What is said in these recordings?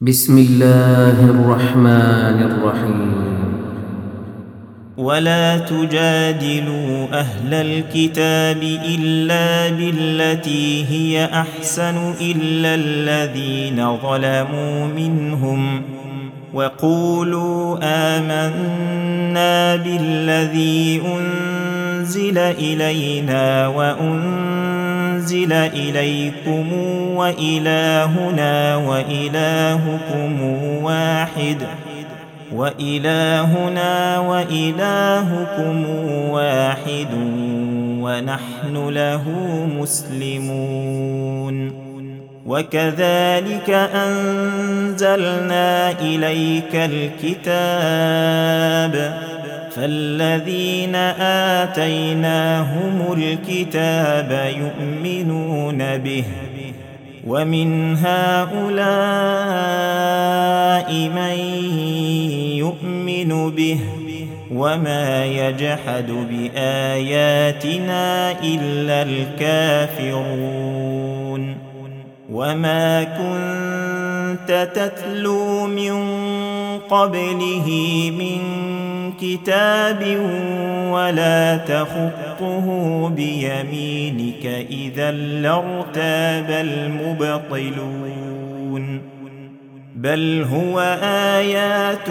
بسم الله الرحمن الرحيم. ولا تجادلوا أهل الكتاب إلا بالتي هي أحسن إلا الذين ظلموا منهم وقولوا آمنا بالذي أنزل إلينا وأنزل إليكم وإلهنا وإلهكم واحد ونحن له مسلمون. وكذلك أنزلنا إليك الكتاب فالذين آتيناهم الكتاب يؤمنون به ومن هؤلاء من يؤمن به وما يجحد بآياتنا إلا الكافرون. وما كنت تتلو من قبله من كتاب ولا تخطه بيمينك إذا لارتاب المبطلون. بل هو آيات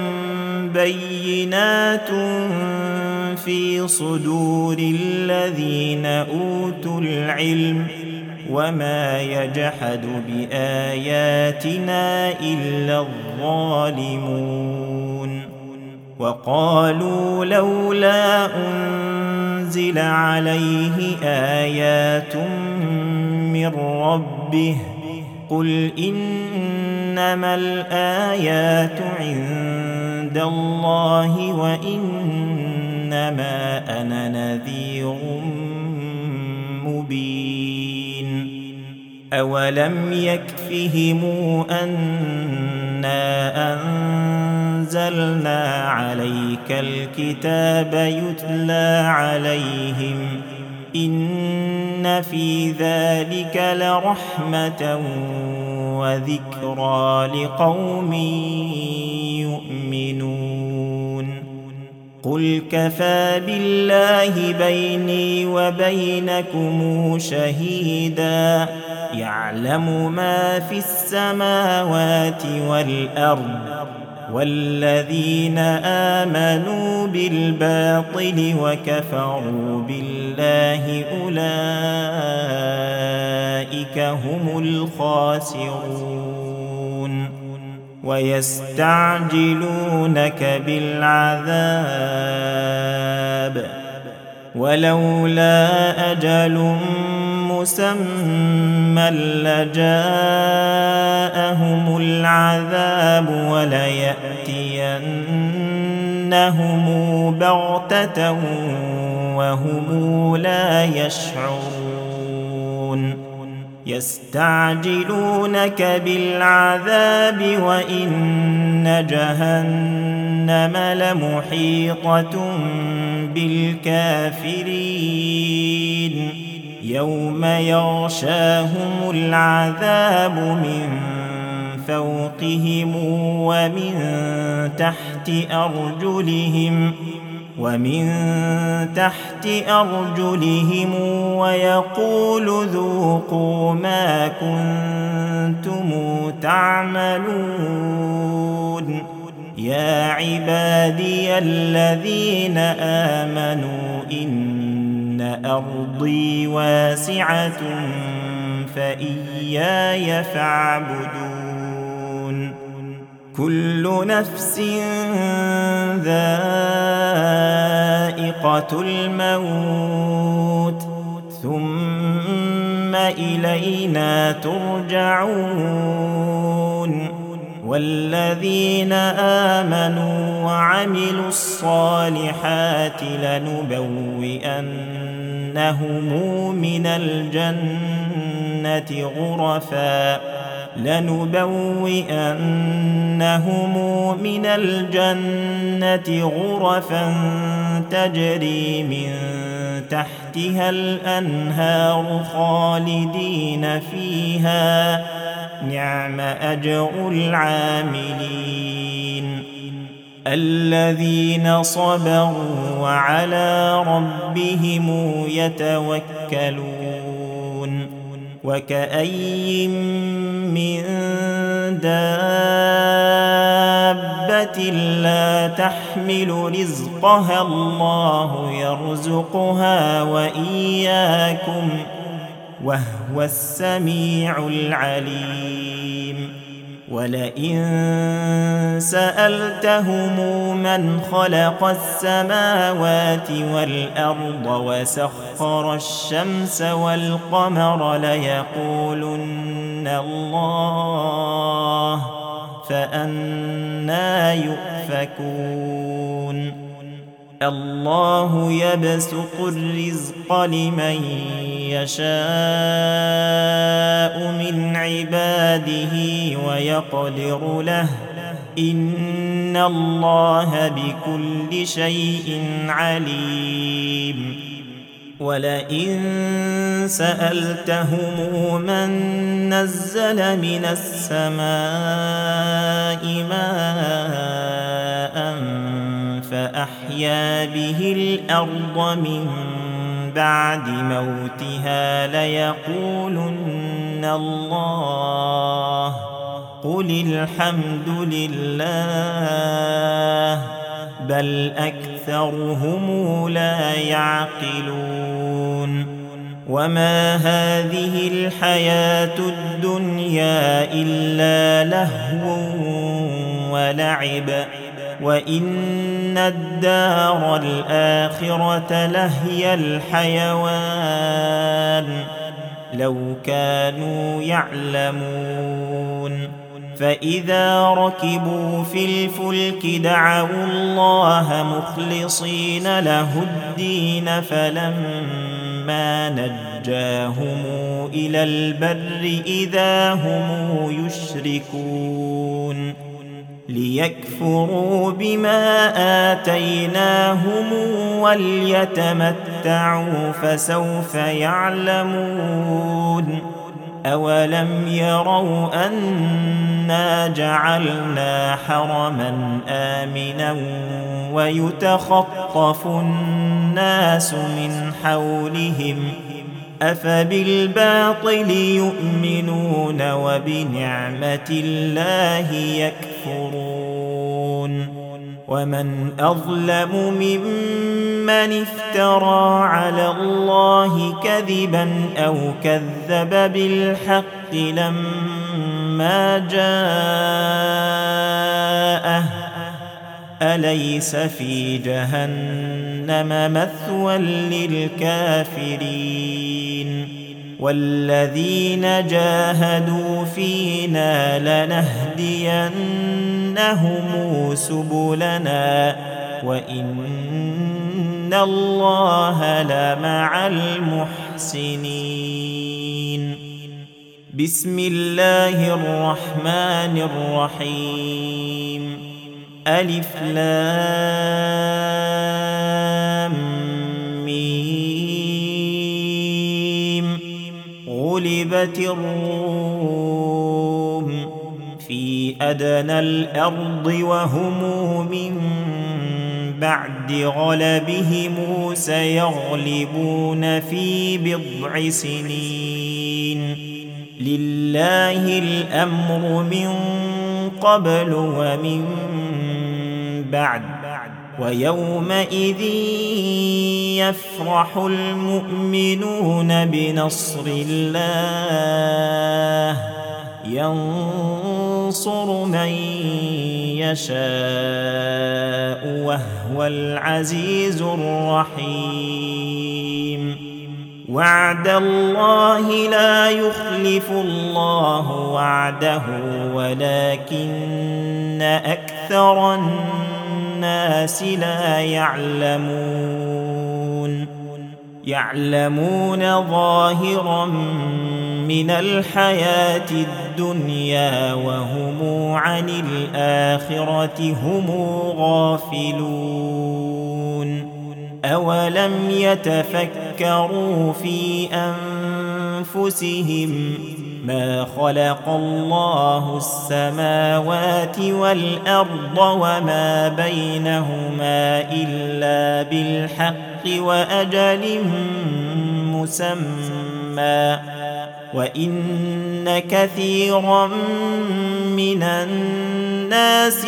بينات في صدور الذين أوتوا العلم وما يجحد بآياتنا إلا الظالمون. وقالوا لولا أنزل عليه آيات من ربه قل إنما الآيات عند الله وإنما أنا نذير مبين. أولم يكفهم أنا أنزلنا عليك الكتاب يتلى عليهم إن في ذلك لرحمة وذكرى لقوم يؤمنون. قل كفى بالله بيني وبينكم شهيدا يعلم ما في السماوات والأرض والذين آمنوا بالباطل وكفروا بالله أولئك هم الخاسرون. ويستعجلونك بالعذاب ولولا أجل مسمى لجاءهم العذاب وليأتينهم بغتة وهم لا يشعرون. يستعجلونك بالعذاب وإن جهنم لمحيطة بالكافرين يوم يغشاهم العذاب من فوقهم ومن تحت أرجلهم ويقول ذوقوا ما كنتم تعملون. يا عبادي الذين آمنوا إن أرضي واسعة فإياي فاعبدون. كل نفس ذائقة الموت ثم إلينا ترجعون. والذين آمنوا وعملوا الصالحات لنبوئنهم من الجنة غرفا تجري من تحتها الأنهار خالدين فيها نعم أجر العاملين الذين صبروا وعلى ربهم يتوكلون وكأي من دابة لا تحمل رزقها الله يرزقها وإياكم وهو السميع العليم ولئن سألتهم من خلق السماوات والأرض وسخر الشمس والقمر ليقولن الله فأنى يؤفكون الله يبسط الرزق لمن يشاء من عباده ويقدر له إن الله بكل شيء عليم ولئن سألتهم من نزل من السماء ماء فأحيا به الأرض من بعد موتها ليقولن الله قل الحمد لله بل أكثرهم لا يعقلون وما هذه الحياة الدنيا إلا لهو ولعب وإن الدار الآخرة لهي الحيوان لو كانوا يعلمون فإذا ركبوا في الفلك دعوا الله مخلصين له الدين فلما نجاهم إلى البر إذا هم يشركون ليكفروا بما آتيناهم وليتمتعوا فسوف يعلمون أولم يروا أنا جعلنا حرما آمنا ويتخطف الناس من حولهم أفبالباطل يؤمنون وبنعمة الله يكفرون ومن أظلم ممن افترى على الله كذبا أو كذب بالحق لما جاءه أليس في جهنم مثوى للكافرين والذين جاهدوا فينا لنهدينهم سبلنا وإن الله لمع المحسنين بسم الله الرحمن الرحيم ألف لام ميم غلبت الروم في أدنى الأرض وهم من بعد غلبهم سيغلبون في بضع سنين لله الأمر من قبل ومن بعد ويومئذ يفرح المؤمنون بنصر الله ينصر من يشاء وهو العزيز الرحيم وعد الله لا يخلف الله وعده ولكن أكثر الناس لا يعلمون ظاهرا من الحياة الدنيا وهم عن الآخرة هم غافلون أولم يتفكروا في أنفسهم ما خلق الله السماوات والأرض وما بينهما إلا بالحق وأجل مسمى وإن كثيرا من الناس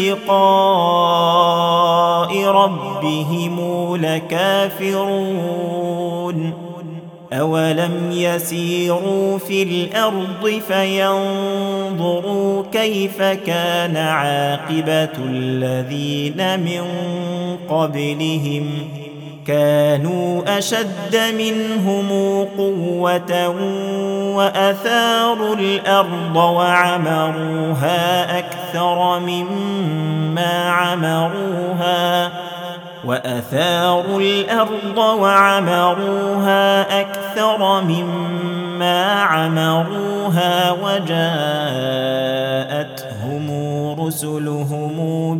بلقاء ربهم لكافرون أولم يسيروا في الأرض فينظروا كيف كان عاقبة الذين من قبلهم كانوا أشد منهم قوة وأثاروا الأرض وعمروها أكثر مما عمروها وجاءتهم رسلهم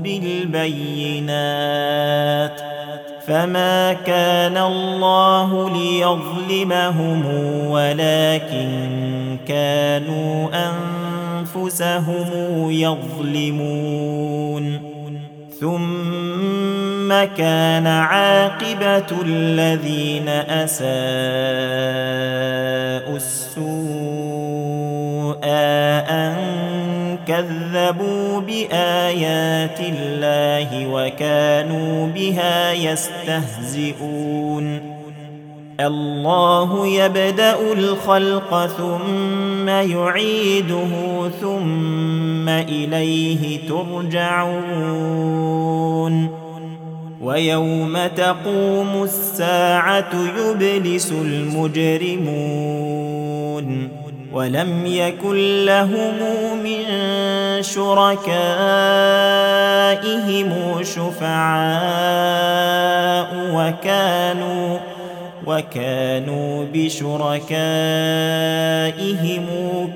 بالبينات فما كان الله ليظلمهم ولكن كانوا أنفسهم يظلمون ثم كان عاقبة الذين أساءوا السوء أن كذبوا بآيات الله وكانوا بها يستهزئون الله يبدأ الخلق ثم يعيده ثم إليه ترجعون ويوم تقوم الساعة يبلس المجرمون ولم يكن لهم من شركائهم شفعاء وكانوا بشركائهم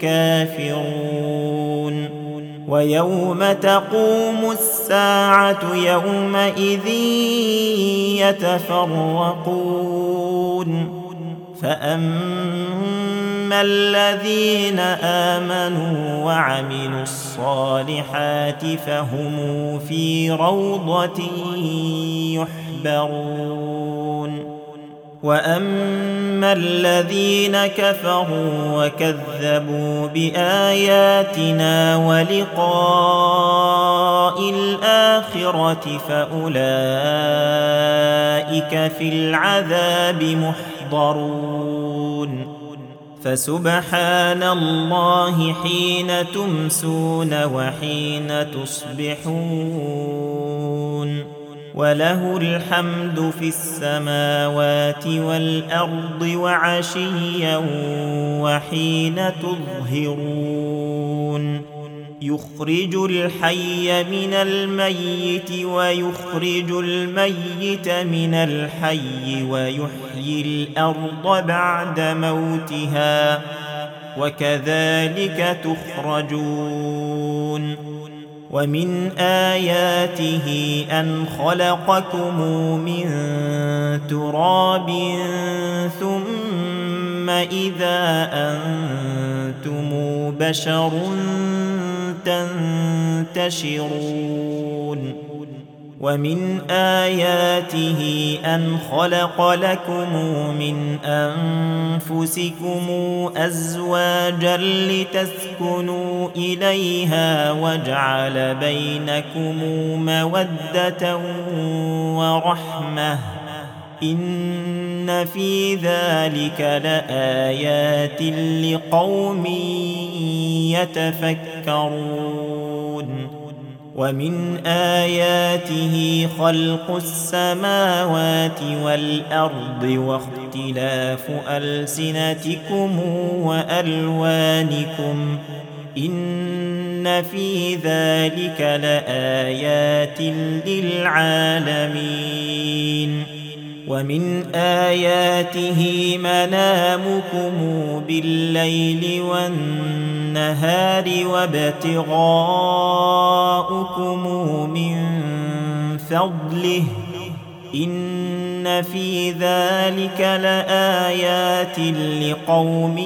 كافرون ويوم تقوم الساعة يومئذ يتفرقون فأما الذين آمنوا وعملوا الصالحات فهم في روضة يحبرون وأما الذين كفروا وكذبوا بآياتنا ولقاء الآخرة فأولئك في العذاب محضرون فسبحان الله حين تمسون وحين تصبحون وله الحمد في السماوات والأرض وعشيا وحين تظهرون يخرج الحي من الميت ويخرج الميت من الحي ويحيي الأرض بعد موتها وكذلك تخرجون ومن آياته أن خلقكم من تراب ثم إذا أنتم بشر تنتشرون ومن آياته أن خلق لكم من أنفسكم أزواجا لتسكنوا إليها وجعل بينكم مودة ورحمة إن في ذلك لآيات لقوم يتفكرون ومن آياته خلق السماوات والأرض واختلاف ألسنتكم وألوانكم إن في ذلك لآيات للعالمين ومن آياته منامكم بالليل والنهار وابتغاؤكم من فضله إن في ذلك لآيات لقوم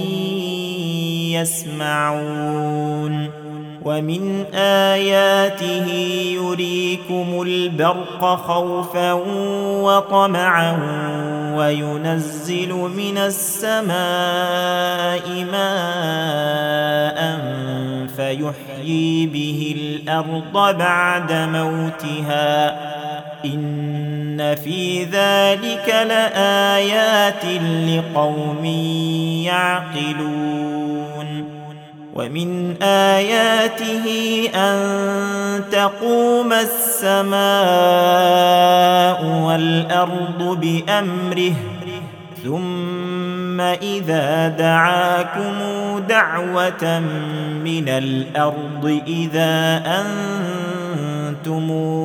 يسمعون ومن آياته يريكم البرق خوفا وطمعا وينزل من السماء ماء فيحيي به الأرض بعد موتها إن في ذلك لآيات لقوم يعقلون ومن آياته أن تقوم السماء والأرض بأمره ثم إذا دعاكم دعوة من الأرض إذا أنتم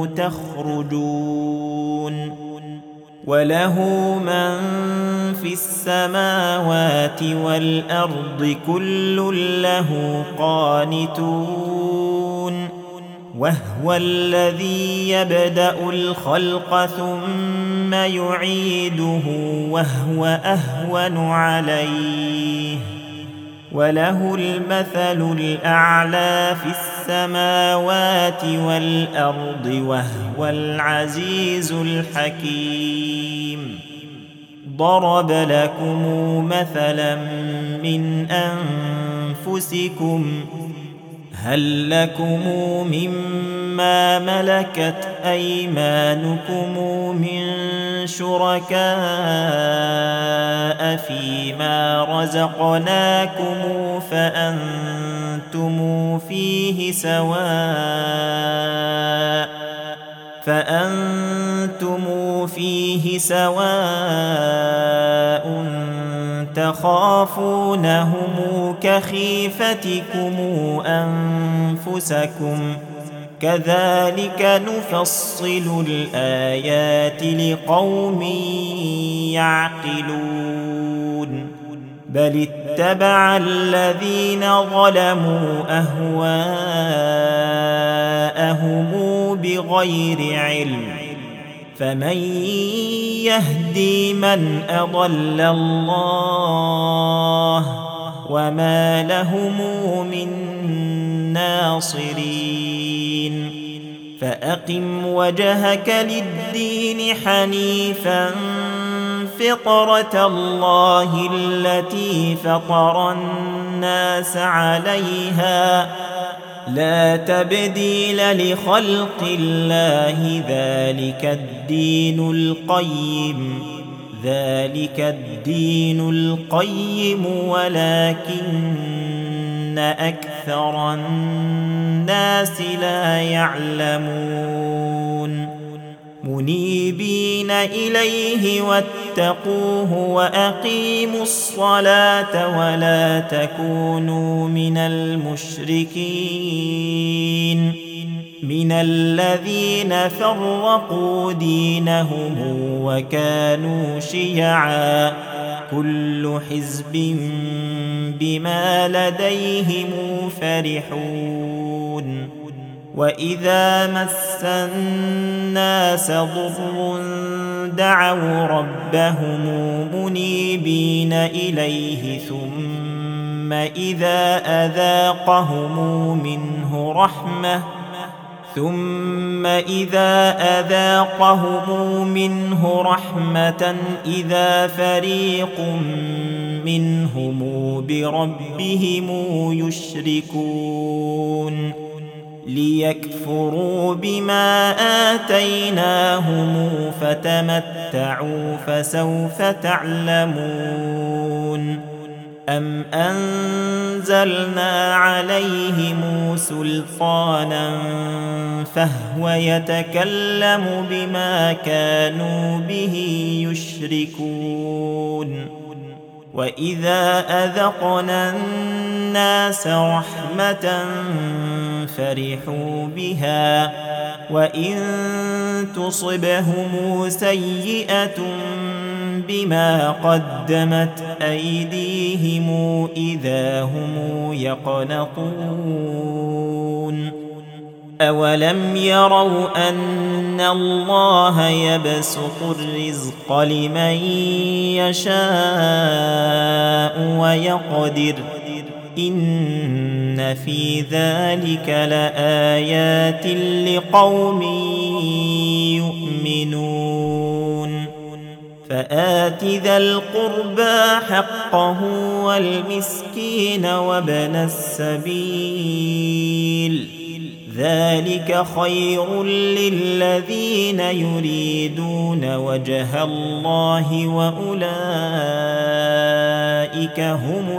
تخرجون وله من في السماوات والأرض كل له قانتون وهو الذي يبدأ الخلق ثم يعيده وهو أهون عليه وله المثل الأعلى في السماوات والأرض وهو العزيز الحكيم ضرب لكم مثلا من أنفسكم هل لكم مما ملكت أيمانكم من شركاء فيما رزقناكم فأنتم فيه سواء تخافونهم كخيفتكم أنفسكم كذلك نفصل الآيات لقوم يعقلون بل اتبع الذين ظلموا أهواءهم بغير علم فمن يهدي من أضل الله وما لهم من ناصرين فأقم وجهك للدين حنيفا فطرة الله التي فطر الناس عليها لا تبديل لخلق الله ذلك الدين القيم ولكن أكثر الناس لا يعلمون منيبين إليه واتقوه وأقيموا الصلاة ولا تكونوا من المشركين من الذين فرقوا دينهم وكانوا شيعا كل حزب بما لديهم فرحون وإذا مس الناس ضر دعوا ربهم منيبين إليه ثم إذا أذاقهم منه رحمة إذا فريق منهم بربهم يشركون ليكفروا بما آتيناهم فتمتعوا فسوف تعلمون أم أنزلنا عليهم سلطانا فهو يتكلم بما كانوا به يشركون وإذا أذقنا الناس رحمة فرحوا بها وإن تصبهم سيئة بما قدمت أيديهم إذا هم يقنطون أولم يروا أن الله يبسط الرزق لمن يشاء ويقدر إن في ذلك لآيات لقوم يؤمنون فآت ذا القربى حقه والمسكين وابن السبيل ذلك خير للذين يريدون وجه الله وأولئك هم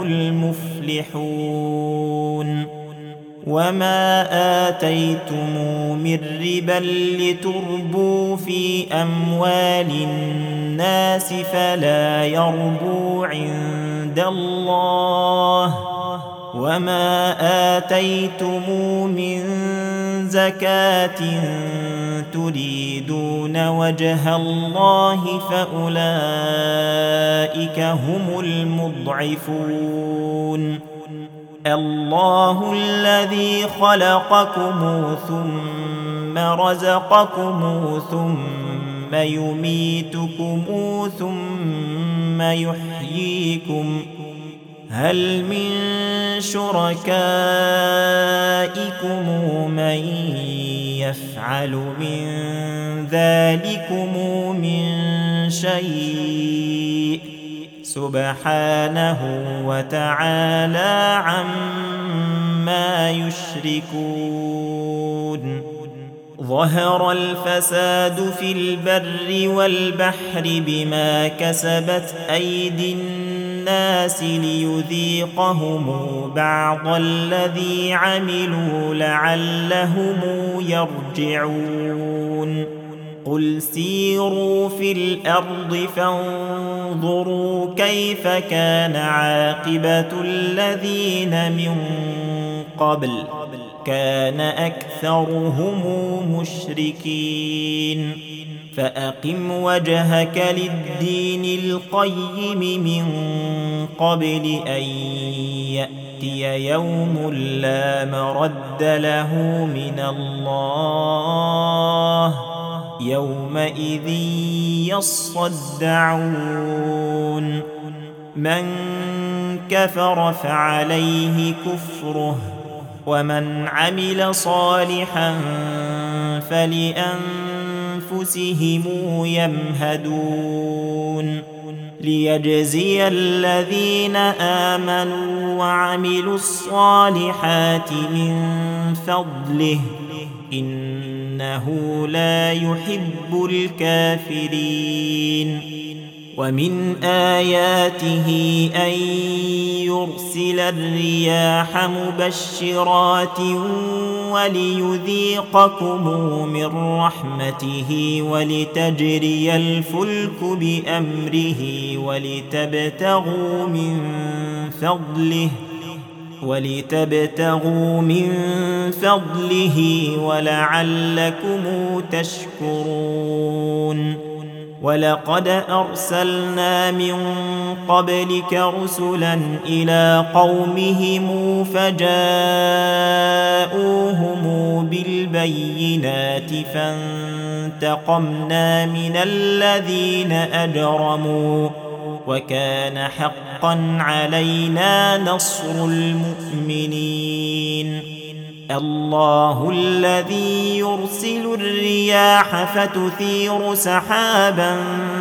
المفلحون وما آتيتم من ربا لتربوا في أموال الناس فلا يربو عند الله وما آتيتم من زكاة تريدون وجه الله فأولئك هم المضعفون الله الذي خلقكم ثم رزقكم ثم يميتكم ثم يحييكم هل من شركائكم من يفعل من ذلكم من شيء سبحانه وتعالى عما يشركون ظهر الفساد في البر والبحر بما كسبت أيدي الناس ليذيقهم بعض الذي عملوا لعلهم يرجعون قل سيروا في الأرض فانظروا كيف كان عاقبة الذين من قبل كان أكثرهم مشركين فأقم وجهك للدين القيم من قبل أن يأتي يوم لا مرد له من الله يومئذ يصدعون من كفر فعليه كفره ومن عمل صالحا فلأنفسهم يمهدون ليجزي الذين آمنوا وعملوا الصالحات من فضله إنه لا يحب الكافرين ومن آياته أن يرسل الرياح مبشرات وليذيقكم من رحمته ولتجري الفلك بأمره ولتبتغوا من فضله ولعلكم تشكرون ولقد أرسلنا من قبلك رسلا إلى قومهم فجاءوهم بالبينات فانتقمنا من الذين أجرموا وكان حقا علينا نصر المؤمنين الله الذي يرسل الرياح فتثير سحابا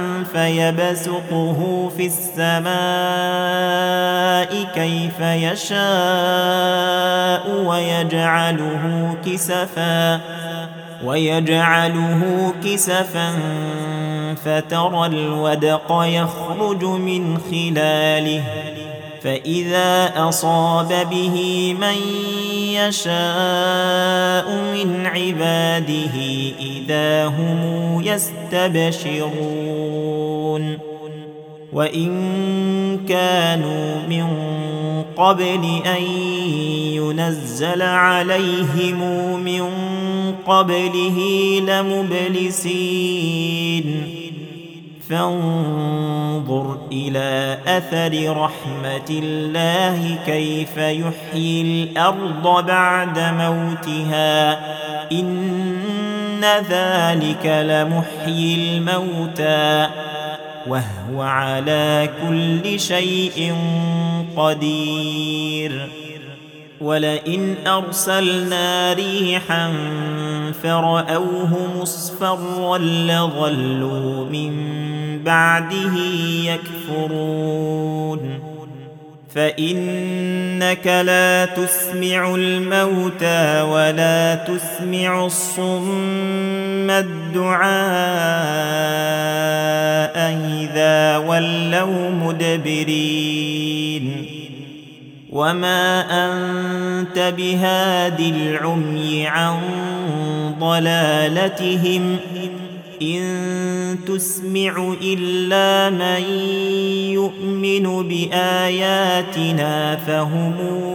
فيبسطه في السماء كيف يشاء ويجعله كسفا فترى الودق يخرج من خلاله فإذا أصاب به من يشاء من عباده إذا هم يستبشرون وإن كانوا من قبل أن ينزل عليهم من قبله لمبلسين فانظر إلى أثر رحمة الله كيف يحيي الأرض بعد موتها إن ذلك لمحيي الموتى وهو على كل شيء قدير ولئن أرسلنا ريحا فرأوه مصفرا لظلوا من بعده يكفرون فإنك لا تسمع الموتى ولا تسمع الصم الدعاء إذا ولوا مدبرين وما أنت بهاد العمي عن ضلالتهم إن تسمع إلا من يؤمن بآياتنا فهم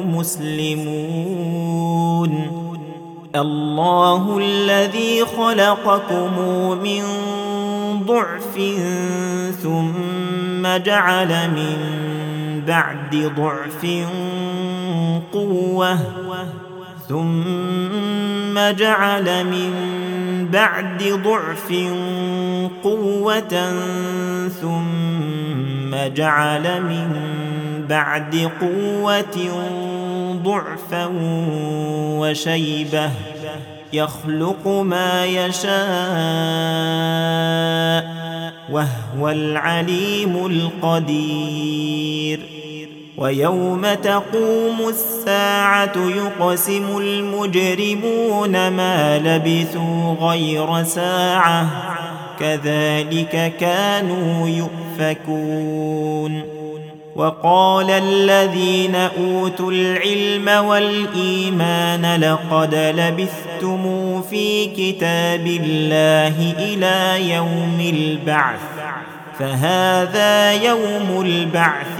مسلمون الله الذي خلقكم من ضعف ثم جعل من بعد ضعف قوة ثم جعل من بعد ضعف قوة ثم جعل من بعد قوة ضعفا وشيبة يخلق ما يشاء وهو العليم القدير ويوم تقوم الساعة يقسم المجرمون ما لبثوا غير ساعة كذلك كانوا يؤفكون وقال الذين أوتوا العلم والإيمان لقد لبثتم في كتاب الله إلى يوم البعث فهذا يوم البعث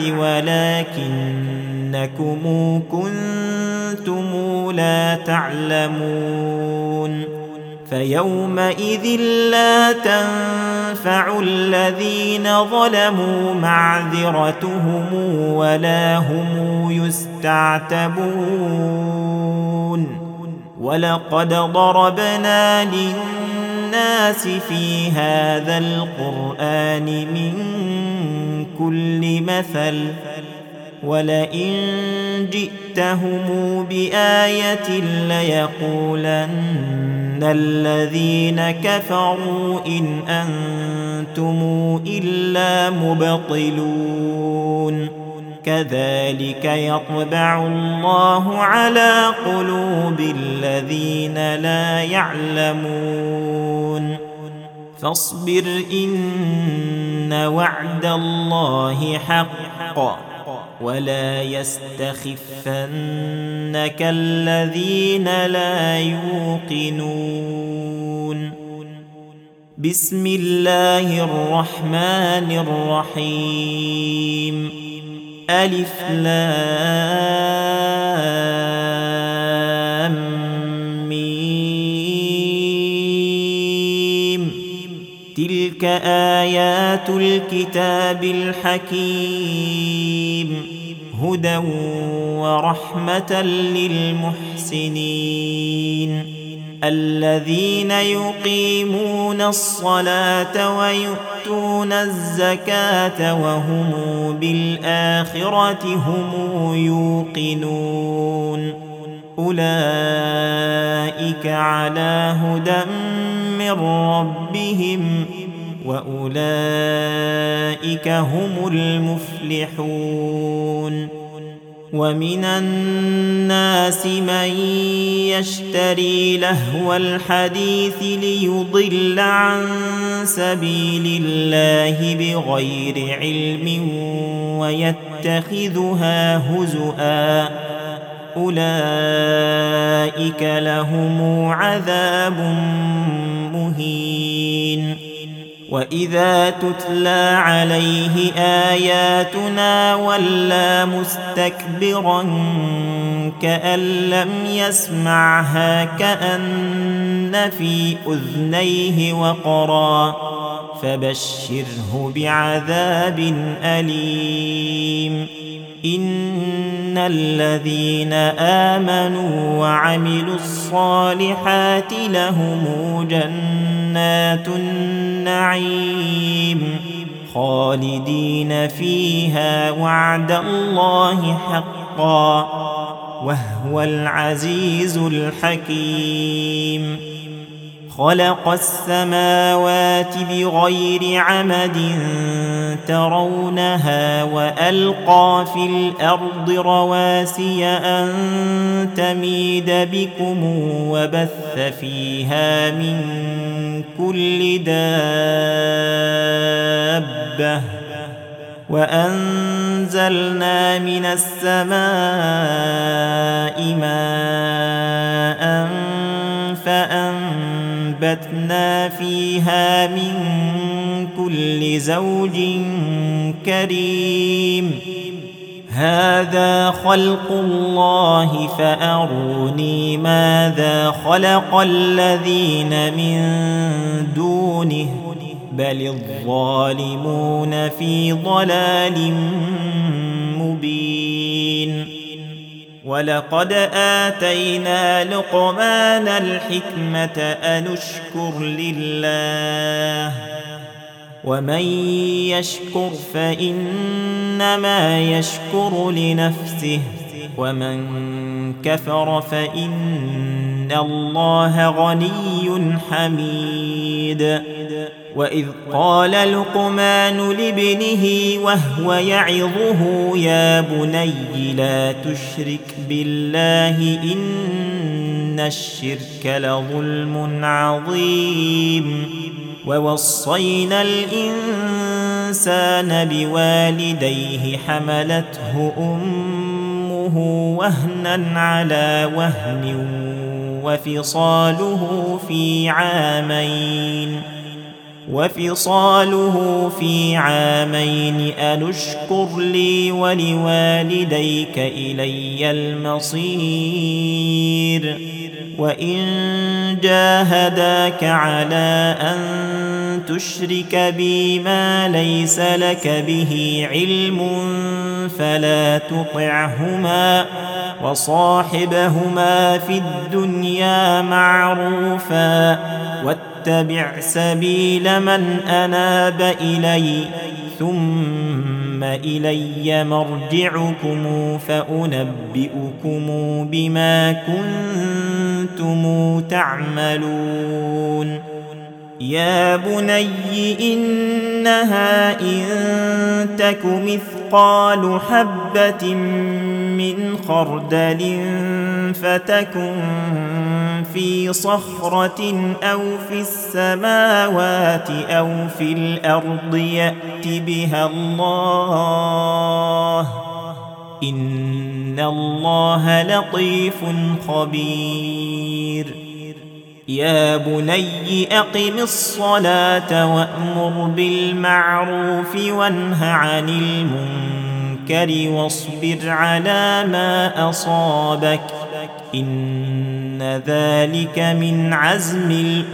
ولكنكم كنتم لا تعلمون فيومئذ لا تنفع الذين ظلموا معذرتهم ولا هم يستعتبون ولقد ضربنا للناس في هذا القرآن من كل مثل ولئن جئتهم بآية ليقولن الذين كفروا إن أنتم إلا مبطلون كذلك يطبع الله على قلوب الذين لا يعلمون فاصبر إن وعد الله حق ولا يستخفنك الذين لا يوقنون بسم الله الرحمن الرحيم ألف لام ميم تلك آيات الكتاب الحكيم هدى ورحمة للمحسنين الذين يقيمون الصلاة ويؤتون الزكاة وهم بالآخرة هم يوقنون أولئك على هدى من ربهم وأولئك هم المفلحون ومن الناس من يشتري لهو الحديث ليضل عن سبيل الله بغير علم ويتخذها هزؤا أولئك لهم عذاب مهين وإذا تتلى عليه آياتنا ولى مستكبرا كأن لم يسمعها كأن في أذنيه وقرا فبشره بعذاب أليم إن الذين آمنوا وعملوا الصالحات لهم جنات النعيم خالدين فيها وعد الله حقا وهو العزيز الحكيم خلق السماوات بغير عمد ترونها وألقى في الأرض رواسي أن تميد بكم وبث فيها من كل دابة وأنزلنا من السماء ماء فأنبتنا فيها من كل زوج كريم هذا خلق الله فأروني ماذا خلق الذين من دونه بل الظالمون في ضلال مبين ولقد آتينا لقمان الحكمة أن اشكر لله ومن يشكر فإنما يشكر لنفسه ومن كفر فإن الله غني حميد وإذ قال لقمان لابنه وهو يعظه يا بني لا تشرك بالله إن الشرك لظلم عظيم ووصينا الإنسان بوالديه حملته أمه وهنا على وهن وفصاله في عامين أن اشكر لي ولوالديك إلي المصير وإن جاهداك على أن تشرك بي ما ليس لك به علم فلا تطعهما وصاحبهما في الدنيا معروفا واتبع سبيل من أناب إلي ثم إلي مرجعكم فأنبئكم بما كنتم تعملون يا بني إنها إن تك مثقال حبة من خردل فتكن في صخرة أو في السماوات أو في الأرض يأت بها الله إن الله لطيف خبير يا بني أقم الصلاة وأمر بالمعروف وانه عن المنكر واصبر على ما أصابك إن ذلك من عزم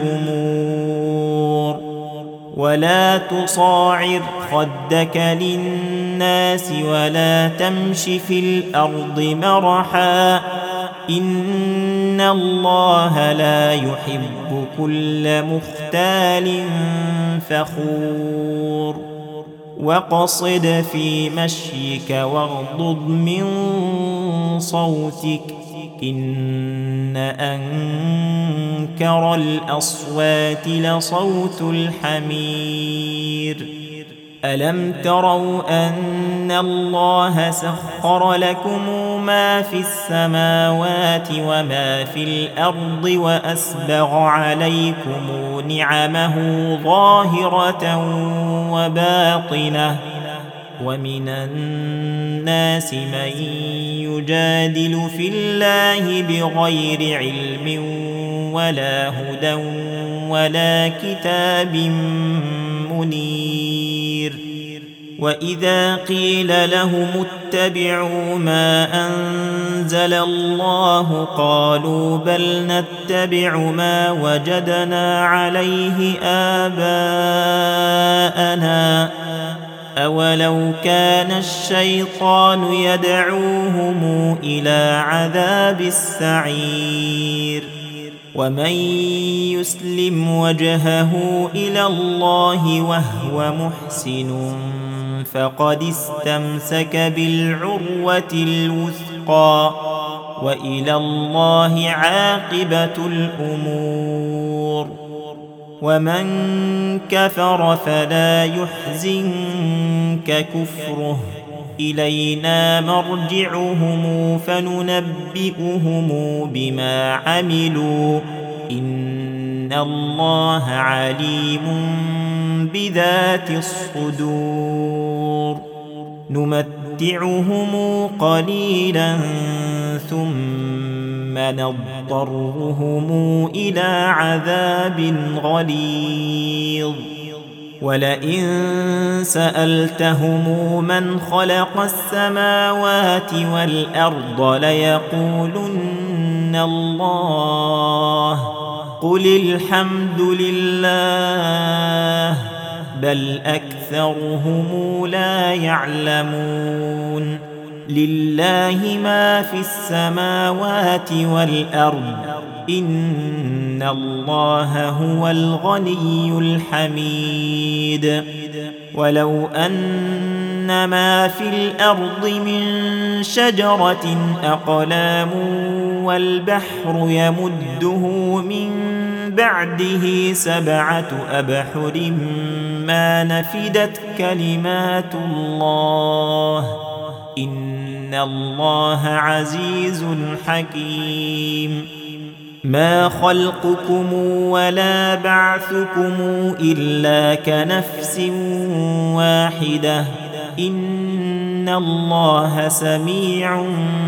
الأمور ولا تصاعر خدك للناس ولا تمش في الأرض مرحا إن الله لا يحب كل مختال فخور وقصد في مشيك واغضض من صوتك إن أنكر الأصوات لصوت الحمير ألم تروا أن الله سخر لكم ما في السماوات وما في الأرض وأسبغ عليكم نعمه ظاهرة وباطنة ومن الناس من يجادل في الله بغير علم ولا هدى ولا كتاب منير وإذا قيل لهم اتبعوا ما أنزل الله قالوا بل نتبع ما وجدنا عليه آباءنا أولو كان الشيطان يدعوهم إلى عذاب السعير ومن يسلم وجهه إلى الله وهو محسن فقد استمسك بالعروة الوثقى وإلى الله عاقبة الأمور ومن كفر فلا يحزنك كفره إلينا مرجعهم فننبئهم بما عملوا إن الله عليم بذات الصدور نمتعهم قليلا ثم نضطرهم إلى عذاب غليظ ولئن سألتهم من خلق السماوات والأرض ليقولن الله قل الحمد لله بل أكثرهم لا يعلمون لله ما في السماوات والأرض إن الله هو الغني الحميد ولو أن ما في الأرض من شجرة أقلام والبحر يمده من بعده 7 أبحر ما نفدت كلمات الله إن الله عزيز حكيم ما خلقكم ولا بعثكم إلا كنفس واحدة إن الله سميع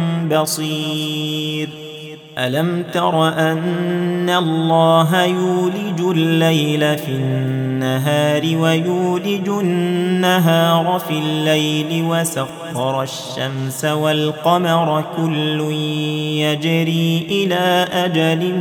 بصير ألم تر أن الله يولج الليل في النهار ويولج النهار في الليل وسخر الشمس والقمر كل يجري إلى أجل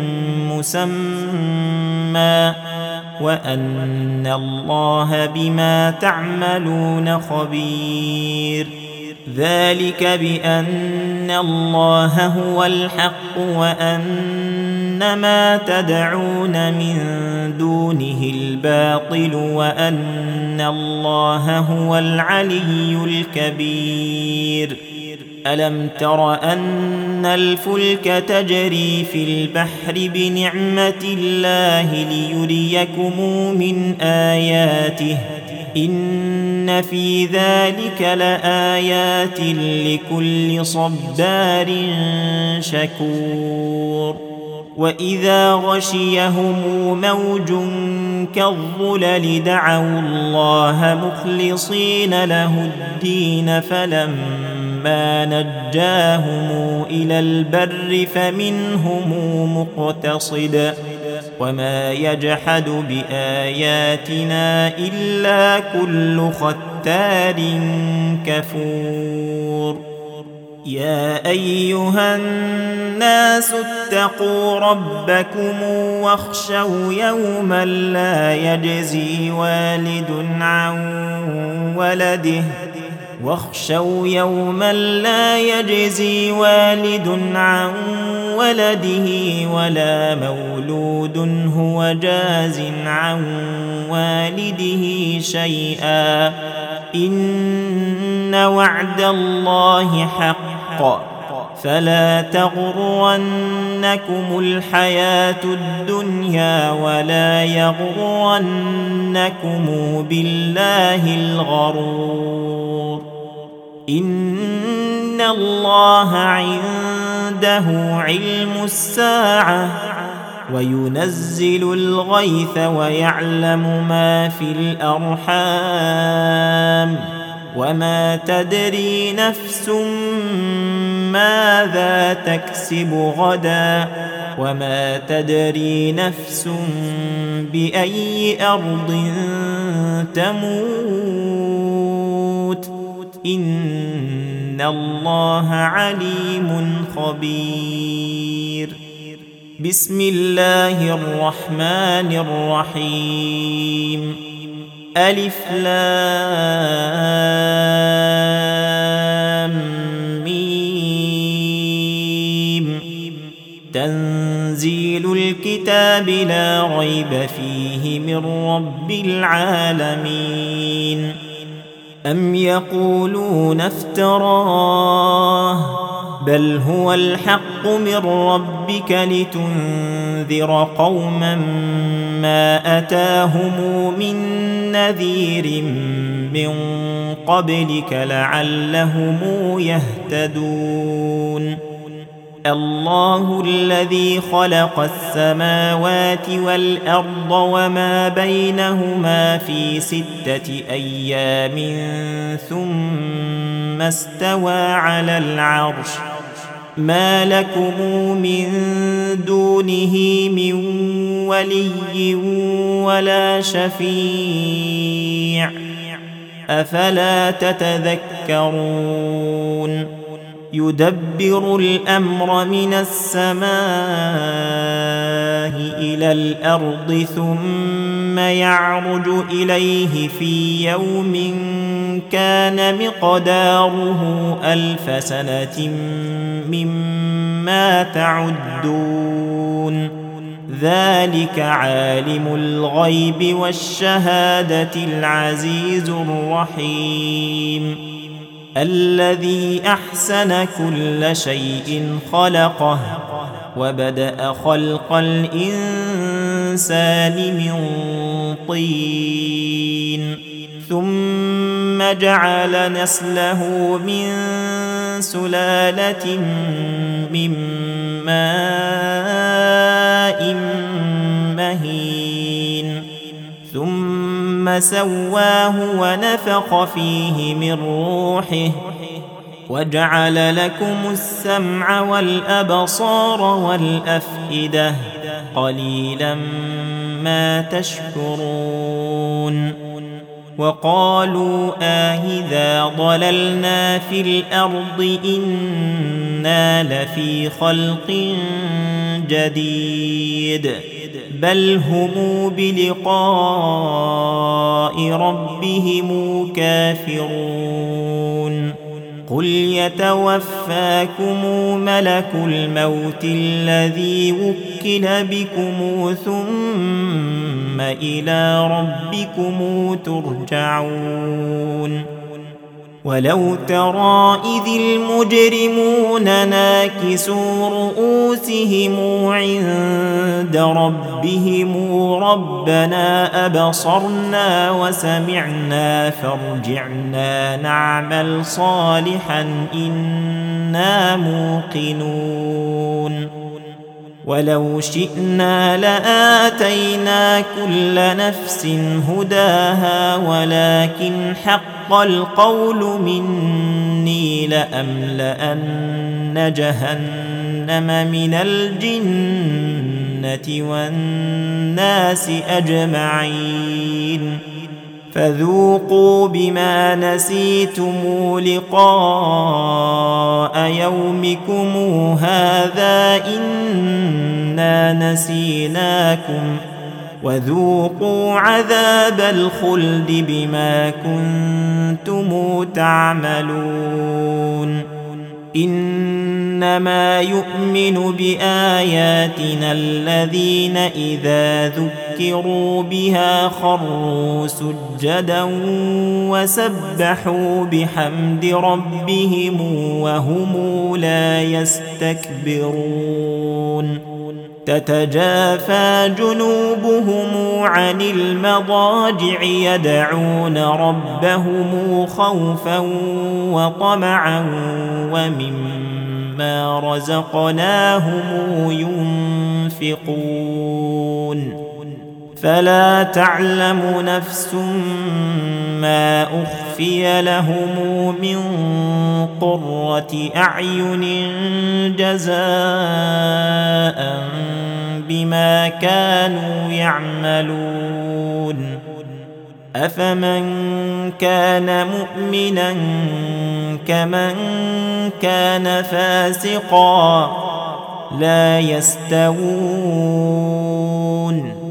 مسمى وأن الله بما تعملون خبير ذلك بأن الله هو الحق وأن ما تدعون من دونه الباطل وأن الله هو العلي الكبير ألم تر أن الفلك تجري في البحر بنعمة الله ليريكم من آياته إن في ذلك لآيات لكل صبار شكور وإذا غشيهم موج كالظلل دعوا الله مخلصين له الدين فلما نجاهم إلى البر فمنهم مقتصد وما يجحد بآياتنا إلا كل ختار كفور يا أيها الناس اتقوا ربكم واخشوا يوما لا يجزي والد عن ولده عن ولده ولا مولود هو جاز عن والده شيئا إن وعد الله حق فلا تغرنكم الحياة الدنيا ولا يغرنكم بالله الغرور إن الله عنده علم الساعة وينزل الغيث ويعلم ما في الأرحام وما تدري نفس ماذا تكسب غدا وما تدري نفس بأي أرض تموت إن الله عليم خبير. بسم الله الرحمن الرحيم. ألف لام ميم. تنزيل الكتاب لا ريب فيه من رب العالمين. أم يقولون افتراه بل هو الحق من ربك لتنذر قوما ما أتاهم من نذير من قبلك لعلهم يهتدون. الله الذي خلق السماوات والأرض وما بينهما في 6 أيام ثم استوى على العرش ما لكم من دونه من ولي ولا شفيع أفلا تتذكرون. يدبر الأمر من السماء إلى الأرض ثم يعرج إليه في يوم كان مقداره 1000 سنة مما تعدون. ذلك عالم الغيب والشهادة العزيز الرحيم. الذي أحسن كل شيء خلقه وبدأ خلق الإنسان من طين ثم جعل نسله من سلالة من ماء مهين ثم سواه ونفخ فيه من روحه وجعل لكم السمع والأبصار والأفئدة قليلا ما تشكرون. وقالوا أإذا ضللنا في الأرض إنا لفي خلق جديد بل هم بلقاء ربهم كافرون. قل يتوفاكم ملك الموت الذي وكل بكم ثم إلى ربكم ترجعون. ولو ترى إذ المجرمون ناكسوا رؤوسهم عند ربهم ربنا أبصرنا وسمعنا فارجعنا نعمل صالحا إنا موقنون. ولو شئنا لآتينا كل نفس هداها ولكن حق القول مني لأملأن جهنم من الجنة والناس أجمعين. فذوقوا بما نسيتم لقاء يومكم هذا إنا نسيناكم وذوقوا عذاب الخلد بما كنتم تعملون. إنما يؤمن بآياتنا الذين إذا ذكروا بها خروا سجدا وسبحوا بحمد ربهم وهم لا يستكبرون. تتجافى جنوبهم عن المضاجع يدعون ربهم خوفا وطمعا ومما رزقناهم ينفقون. فلا تعلم نفس ما أخفي لهم من قرة أعين جزاء بما كانوا يعملون أفمن كان مؤمنا كمن كان فاسقا لا يستوون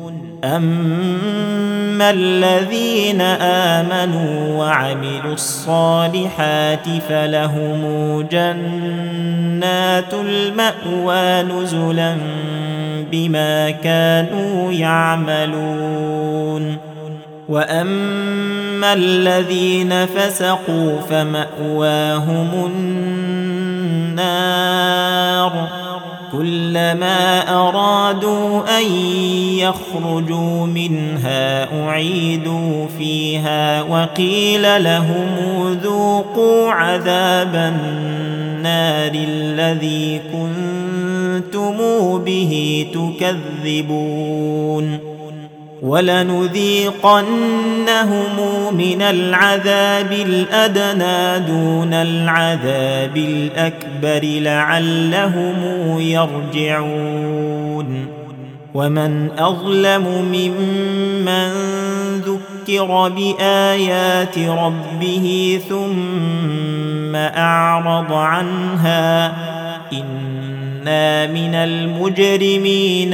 أما الذين آمنوا وعملوا الصالحات فلهم جنات المأوى نزلا بما كانوا يعملون وأما الذين فسقوا فمأواهم النار كلما أرادوا أن يخرجوا منها أعيدوا فيها وقيل لهم ذوقوا عذاب النار الذي كنتم به تكذبون ولنذيقنهم من العذاب الأدنى دون العذاب الأكبر لعلهم يرجعون ومن أظلم ممن ذكر بآيات ربه ثم أعرض عنها إنا من المجرمين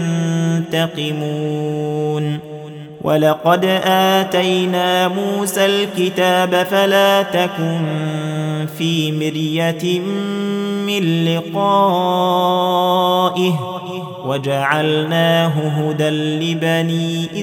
منتقمون ولقد آتينا موسى الكتاب فلا تكن في مرية من لقائه وجعلناه هدى لبني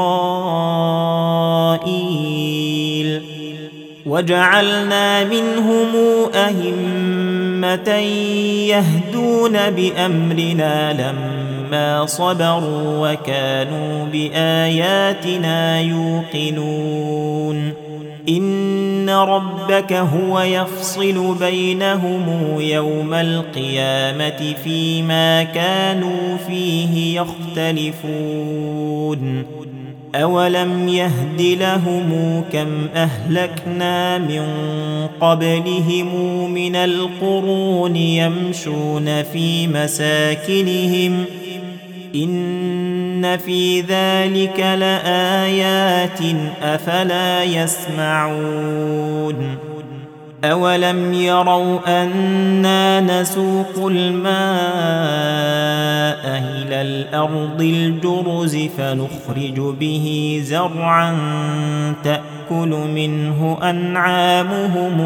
إسرائيل وجعلنا منهم أئمة يهدون بأمرنا لما صبروا وكانوا بآياتنا يوقنون إن ربك هو يفصل بينهم يوم القيامة فيما كانوا فيه يختلفون أولم يهد لهم كم أهلكنا من قبلهم من القرون يمشون في مساكنهم إن في ذلك لآيات أفلا يسمعون أولم يروا أنا نسوق الماء إلى الأرض الجرز فنخرج به زرعا تأكل منه أنعامهم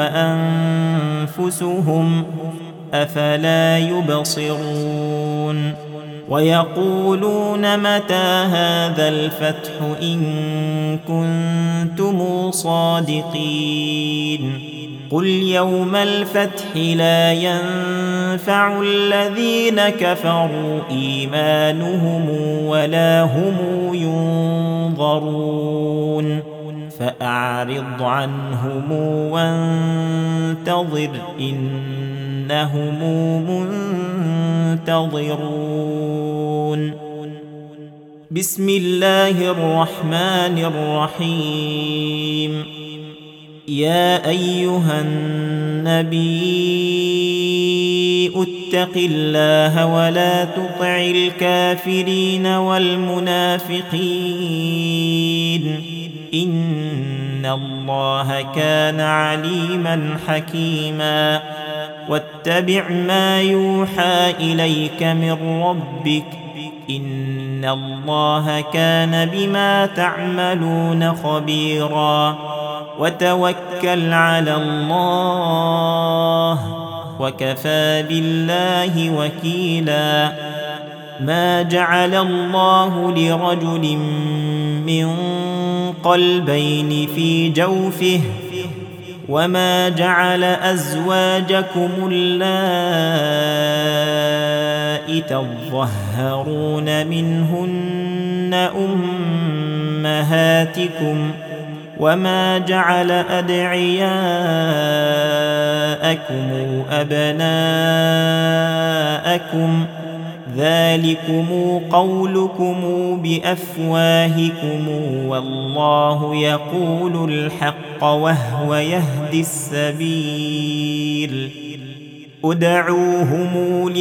وأنفسهم أفلا يبصرون ويقولون متى هذا الفتح إن كنتم صادقين قل يوم الفتح لا ينفع الذين كفروا إيمانهم ولا هم ينظرون فأعرض عنهم وانتظر إنهم منتظرون بسم الله الرحمن الرحيم يا أيها النبي اتق الله ولا تطع الكافرين والمنافقين إن الله كان عليما حكيما واتبع ما يوحى إليك من ربك إن الله كان بما تعملون خبيرا وتوكل على الله وكفى بالله وكيلا ما جعل الله لرجل من قلبين في جوفه وما جعل أزواجكم اللائي تظهرون منهن أمهاتكم وما جعل أدعياءكم أبناءكم ذلكم قولكم بأفواهكم والله يقول الحق وهو يهدي السبيل ادعوهم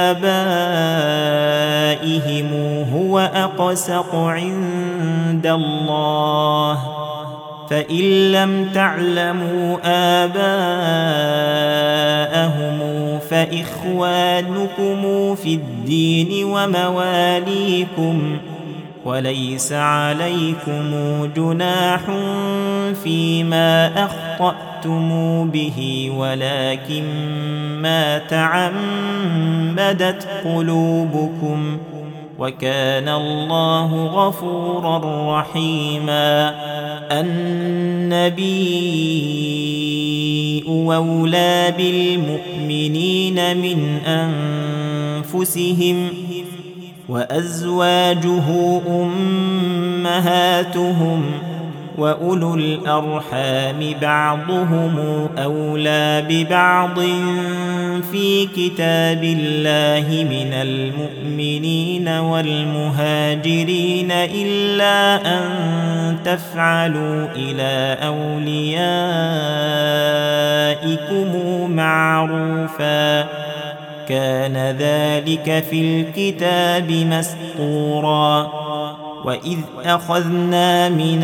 لآبائهم هو أقسط عند الله فإن لم تعلموا آباءهم فإخوانكم في الدين ومواليكم وليس عليكم جناح فيما أخطأتم به ولكن ما تعمدت قلوبكم وكان الله غفورا رحيما النبي أولى بالمؤمنين من أنفسهم وأزواجه أمهاتهم وأولو الأرحام بعضهم أولى ببعض في كتاب الله من المؤمنين والمهاجرين إلا أن تفعلوا إلى أوليائكم معروفا كان ذلك في الكتاب مسطورا وإذ أخذنا من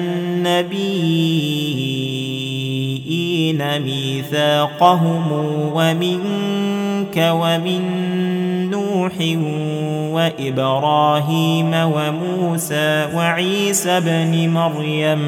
النبيين ميثاقهم ومنك ومن نوح وإبراهيم وموسى وعيسى بن مريم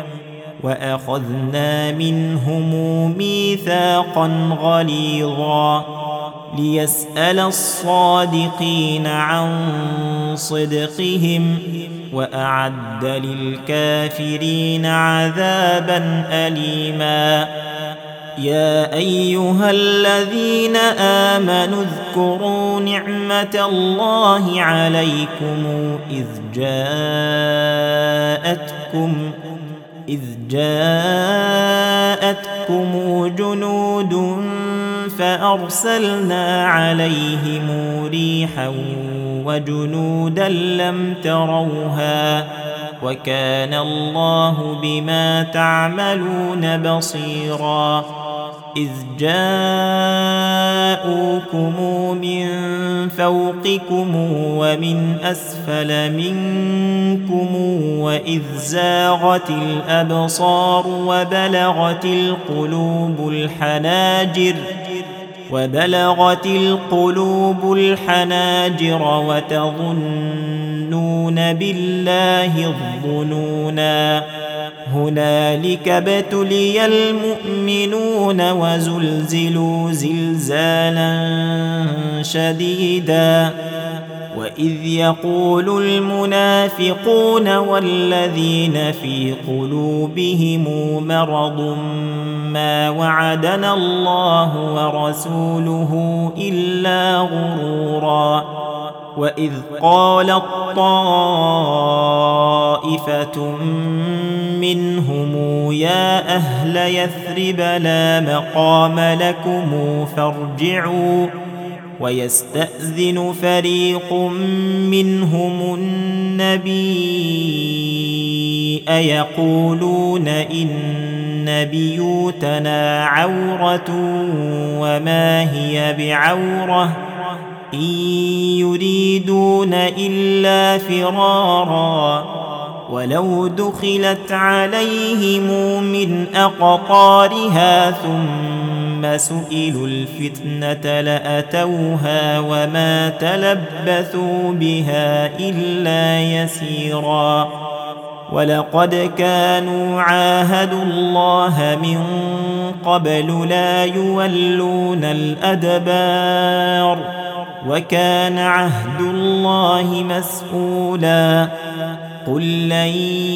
وأخذنا منهم ميثاقا غليظا ليسأل الصادقين عن صدقهم وأعد للكافرين عذابا أليما يا أيها الذين آمنوا اذكروا نعمة الله عليكم إذ جاءتكم جنود فأرسلنا عليهم ريحا وجنودا لم تروها وكان الله بما تعملون بصيرا إذ جاءوكم من فوقكم ومن أسفل منكم وإذ زاغت الأبصار وبلغت القلوب الحناجر وتظنون بالله الظنونا هنالك ابتلي المؤمنون وزلزلوا زلزالا شديدا وإذ يقول المنافقون والذين في قلوبهم مرض ما وعدنا الله ورسوله إلا غرورا وإذ قالت طائفة منهم يا أهل يثرب لا مقام لكم فارجعوا ويستأذن فريق منهم النبي يقولون إن بيوتنا عورة وما هي بعورة إن يريدون إلا فرارا ولو دخلت عليهم من أقطارها ثم سئلوا الفتنة لأتوها وما تلبثوا بها إلا يسيرا ولقد كانوا عاهدوا الله من قبل لا يولون الأدبار وكان عهد الله مسؤولا قل لن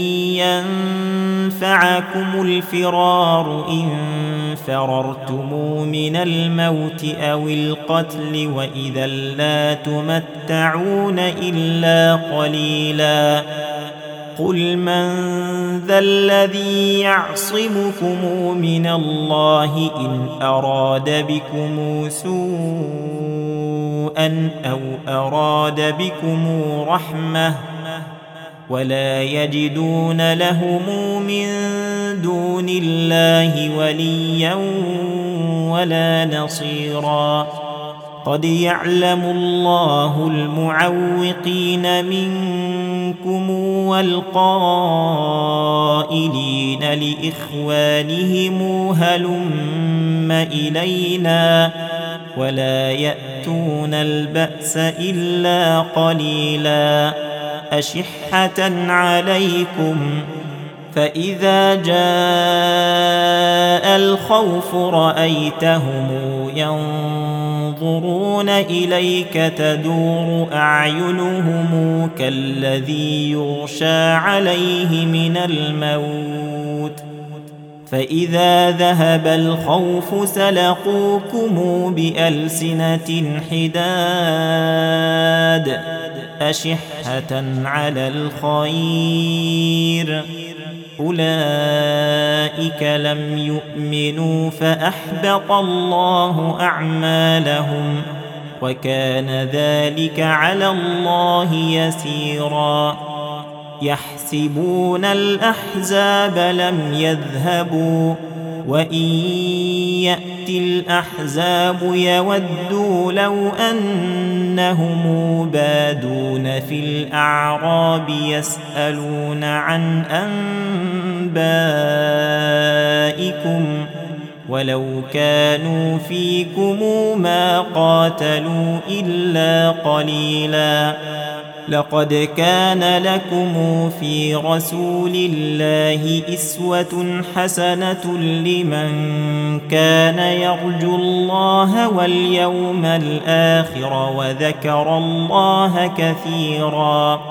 ينفعكم الفرار إن فررتم من الموت أو القتل وإذا لا تمتعون إلا قليلا قل من ذا الذي يعصمكم من الله إن أراد بكم سوءا سوءا أو أراد بكم رحمة ولا يجدون لهم من دون الله وليا ولا نصيرا قد يعلم الله المعوقين منكم والقائلين لإخوانهم هلم إلينا ولا يأتون البأس إلا قليلا أشحة عليكم فإذا جاء الخوف رأيتهم ينظرون إليك تدور أعينهم كالذي يغشى عليه من الموت فإذا ذهب الخوف سلقوكم بألسنة حداد أشحة على الخير أولئك لم يؤمنوا فأحبط الله أعمالهم وكان ذلك على الله يسيرا يحسبون الأحزاب لم يذهبوا وإن يأتي الأحزاب يودوا لو أنهم بادون في الأعراب يسألون عن أنبائكم ولو كانوا فيكم ما قاتلوا إلا قليلا لقد كان لكم في رسول الله أسوة حسنة لمن كان يرجو الله واليوم الآخر وذكر الله كثيرا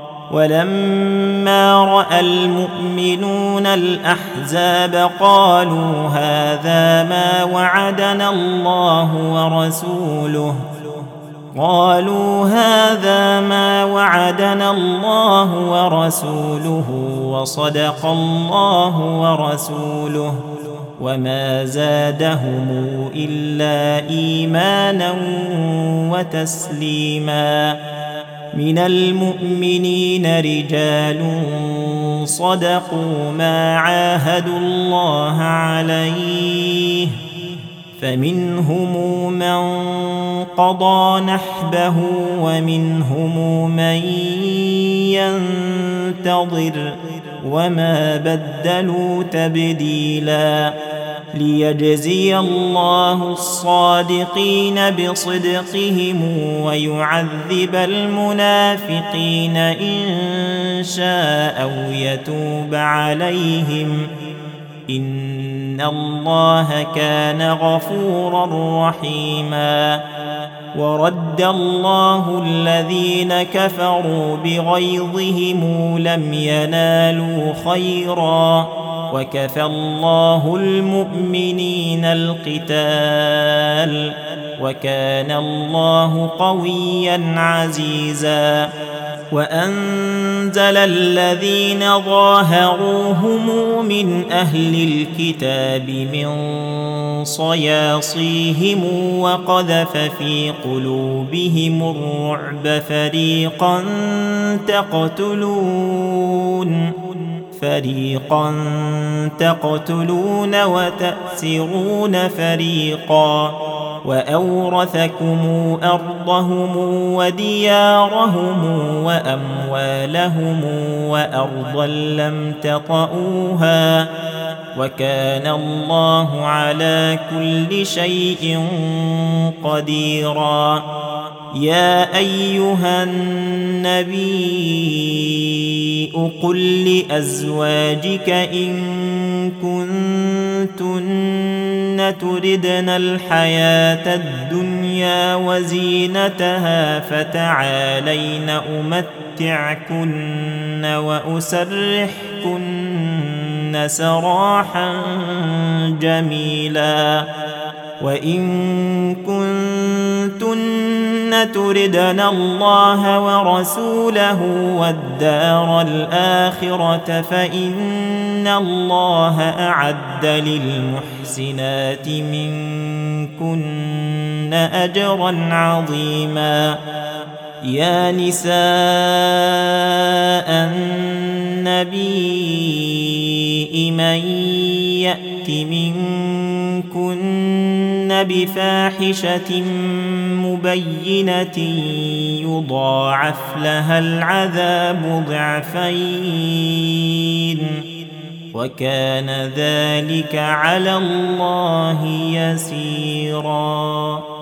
ولما رأى المؤمنون الأحزاب قالوا هذا ما وعدنا الله ورسوله وصدق الله ورسوله وما زادهم إلا إيمانا وتسليما من المؤمنين رجال صدقوا ما عاهدوا الله عليه فمنهم من قضى نحبه ومنهم من ينتظر وما بدلوا تبديلا ليجزي الله الصادقين بصدقهم ويعذب المنافقين إن شاء أو يتوب عليهم إن الله كان غفورا رحيما ورد الله الذين كفروا بغيظهم لم ينالوا خيرا وكفى الله المؤمنين القتال وكان الله قويا عزيزا وأنزل الذين ظاهروهم من أهل الكتاب من صياصيهم وقذف في قلوبهم الرعب فريقا تقتلون وتأسرون فريقا وأورثكم أرضهم وديارهم وأموالهم وأرضا لم تطئوها وكان الله على كل شيء قديرا يا أيها النبي قل لأزواجك إن كنتن تردن الحياة الدنيا وزينتها فتعالين أمتعكن وأسرحكن سراحا جميلا وإن كنتن تردن الله ورسوله والدار الآخرة فإن الله أعد للمحسنات منكن أجرا عظيما. يا نساء النبي من يأت منكن بفاحشة مبينة يضاعف لها العذاب ضعفين وكان ذلك على الله يسيرا.